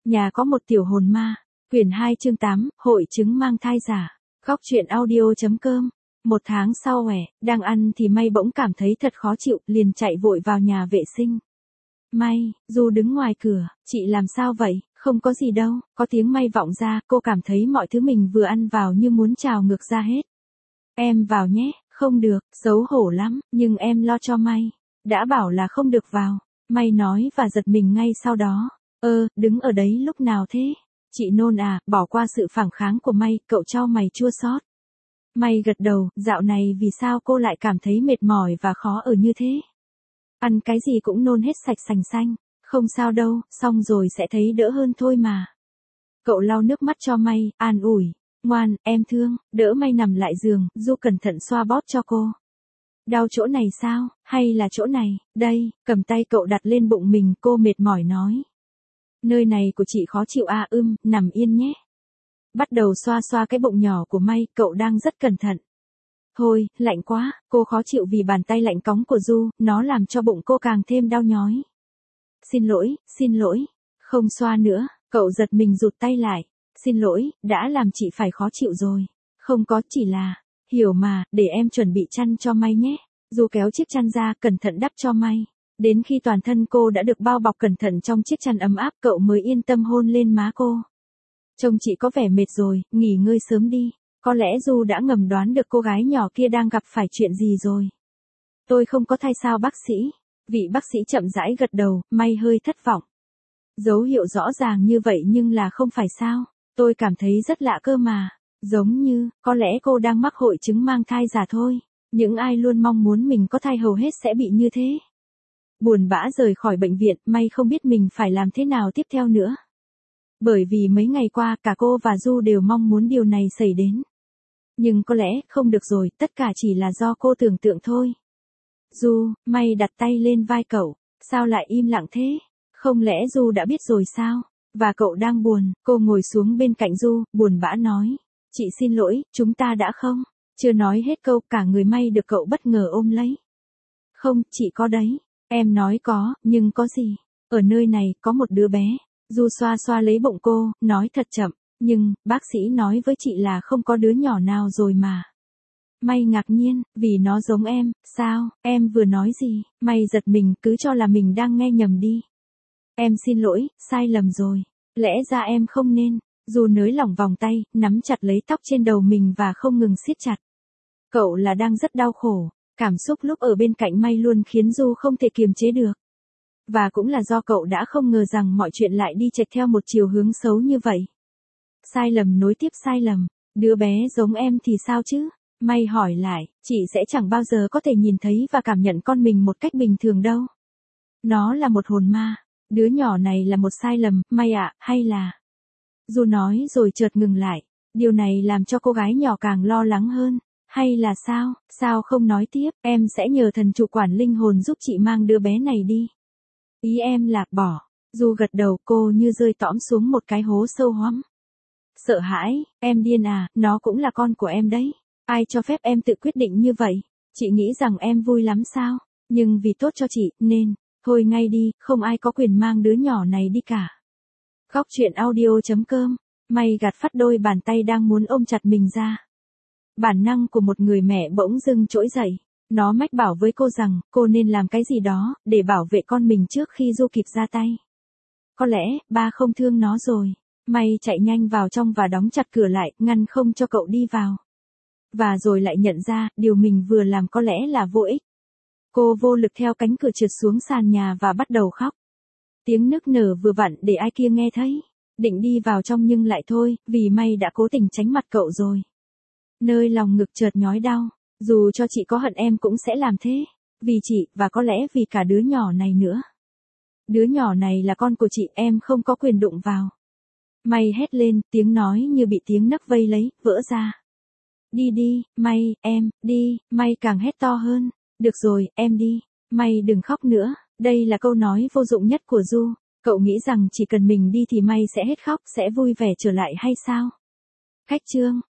Nhà có một tiểu hồn ma. Quyển 2 chương 8, hội chứng mang thai giả. Góc truyện audio.com. Một tháng sau đang ăn thì May bỗng cảm thấy thật khó chịu, liền chạy vội vào nhà vệ sinh. May, Du đứng ngoài cửa, chị làm sao vậy? Không có gì đâu, có tiếng May vọng ra, cô cảm thấy mọi thứ mình vừa ăn vào như muốn trào ngược ra hết. Em vào nhé, không được, xấu hổ lắm, nhưng em lo cho May. Đã bảo là không được vào, May nói và giật mình ngay sau đó. Đứng ở đấy lúc nào thế? Chị nôn à, bỏ qua sự phản kháng của May, cậu chau mày chua xót. May gật đầu, dạo này vì sao cô lại cảm thấy mệt mỏi và khó ở như thế? Ăn cái gì cũng nôn hết sạch sành xanh, không sao đâu, xong rồi sẽ thấy đỡ hơn thôi mà. Cậu lau nước mắt cho May, an ủi, ngoan, em thương, đỡ May nằm lại giường, Du cẩn thận xoa bóp cho cô. Đau chỗ này sao, hay là chỗ này, đây, cầm tay cậu đặt lên bụng mình, cô mệt mỏi nói. Nơi này của chị khó chịu à, nằm yên nhé. Bắt đầu xoa xoa cái bụng nhỏ của May, cậu đang rất cẩn thận. Thôi, lạnh quá, cô khó chịu vì bàn tay lạnh cóng của Du, nó làm cho bụng cô càng thêm đau nhói. Xin lỗi, không xoa nữa, cậu giật mình rụt tay lại. Xin lỗi, đã làm chị phải khó chịu rồi. Không có, chỉ là, hiểu mà, để em chuẩn bị chăn cho May nhé. Du kéo chiếc chăn ra, cẩn thận đắp cho May. Đến khi toàn thân cô đã được bao bọc cẩn thận trong chiếc chăn ấm áp, cậu mới yên tâm hôn lên má cô. Trông chị có vẻ mệt rồi, nghỉ ngơi sớm đi. Có lẽ Du đã ngầm đoán được cô gái nhỏ kia đang gặp phải chuyện gì rồi. Tôi không có thai sao bác sĩ? Vị bác sĩ chậm rãi gật đầu, May hơi thất vọng. Dấu hiệu rõ ràng như vậy nhưng là không phải sao? Tôi cảm thấy rất lạ cơ mà. Giống như, có lẽ cô đang mắc hội chứng mang thai giả thôi. Những ai luôn mong muốn mình có thai hầu hết sẽ bị như thế. Buồn bã rời khỏi bệnh viện, May không biết mình phải làm thế nào tiếp theo nữa. Bởi vì mấy ngày qua cả cô và Du đều mong muốn điều này xảy đến. Nhưng có lẽ không được rồi, tất cả chỉ là do cô tưởng tượng thôi. Du, May đặt tay lên vai cậu, sao lại im lặng thế? Không lẽ Du đã biết rồi sao? Và cậu đang buồn, cô ngồi xuống bên cạnh Du, buồn bã nói. Chị xin lỗi, chúng ta đã không? Chưa nói hết câu, cả người May được cậu bất ngờ ôm lấy. Không, chị có đấy. Em nói có, nhưng có gì? Ở nơi này, có một đứa bé. Du xoa xoa lấy bụng cô, nói thật chậm. Nhưng, bác sĩ nói với chị là không có đứa nhỏ nào rồi mà. May ngạc nhiên, vì nó giống em, sao, em vừa nói gì? May giật mình, cứ cho là mình đang nghe nhầm đi. Em xin lỗi, sai lầm rồi. Lẽ ra em không nên. Du nới lỏng vòng tay, nắm chặt lấy tóc trên đầu mình và không ngừng siết chặt. Cậu là đang rất đau khổ. Cảm xúc lúc ở bên cạnh May luôn khiến Du không thể kiềm chế được. Và cũng là do cậu đã không ngờ rằng mọi chuyện lại đi chệch theo một chiều hướng xấu như vậy. Sai lầm nối tiếp sai lầm. Đứa bé giống em thì sao chứ? May hỏi lại, chị sẽ chẳng bao giờ có thể nhìn thấy và cảm nhận con mình một cách bình thường đâu. Nó là một hồn ma. Đứa nhỏ này là một sai lầm, May ạ, hay là... Du nói rồi chợt ngừng lại. Điều này làm cho cô gái nhỏ càng lo lắng hơn. Hay là sao? Sao không nói tiếp? Em sẽ nhờ thần chủ quản linh hồn giúp chị mang đứa bé này đi. Ý em là bỏ. Du gật đầu, cô như rơi tõm xuống một cái hố sâu hoắm. Sợ hãi, em điên à, nó cũng là con của em đấy. Ai cho phép em tự quyết định như vậy? Chị nghĩ rằng em vui lắm sao? Nhưng vì tốt cho chị, nên, thôi ngay đi, không ai có quyền mang đứa nhỏ này đi cả. Góc truyện audio.com. May gạt phắt đôi bàn tay đang muốn ôm chặt mình ra. Bản năng của một người mẹ bỗng dưng trỗi dậy. Nó mách bảo với cô rằng, cô nên làm cái gì đó, để bảo vệ con mình trước khi Du kịp ra tay. Có lẽ, ba không thương nó rồi. May chạy nhanh vào trong và đóng chặt cửa lại, ngăn không cho cậu đi vào. Và rồi lại nhận ra, điều mình vừa làm có lẽ là vô ích. Cô vô lực theo cánh cửa trượt xuống sàn nhà và bắt đầu khóc. Tiếng nức nở vừa vặn để ai kia nghe thấy. Định đi vào trong nhưng lại thôi, vì May đã cố tình tránh mặt cậu rồi. Nơi lòng ngực chợt nhói đau. Dù cho chị có hận em cũng sẽ làm thế. Vì chị, và có lẽ vì cả đứa nhỏ này nữa. Đứa nhỏ này là con của chị, em không có quyền đụng vào. May hét lên, tiếng nói như bị tiếng nấc vây lấy, vỡ ra. Đi đi, May, em, đi, May càng hét to hơn. Được rồi, em đi. May đừng khóc nữa. Đây là câu nói vô dụng nhất của Du. Cậu nghĩ rằng chỉ cần mình đi thì May sẽ hết khóc, sẽ vui vẻ trở lại hay sao? Khách chương.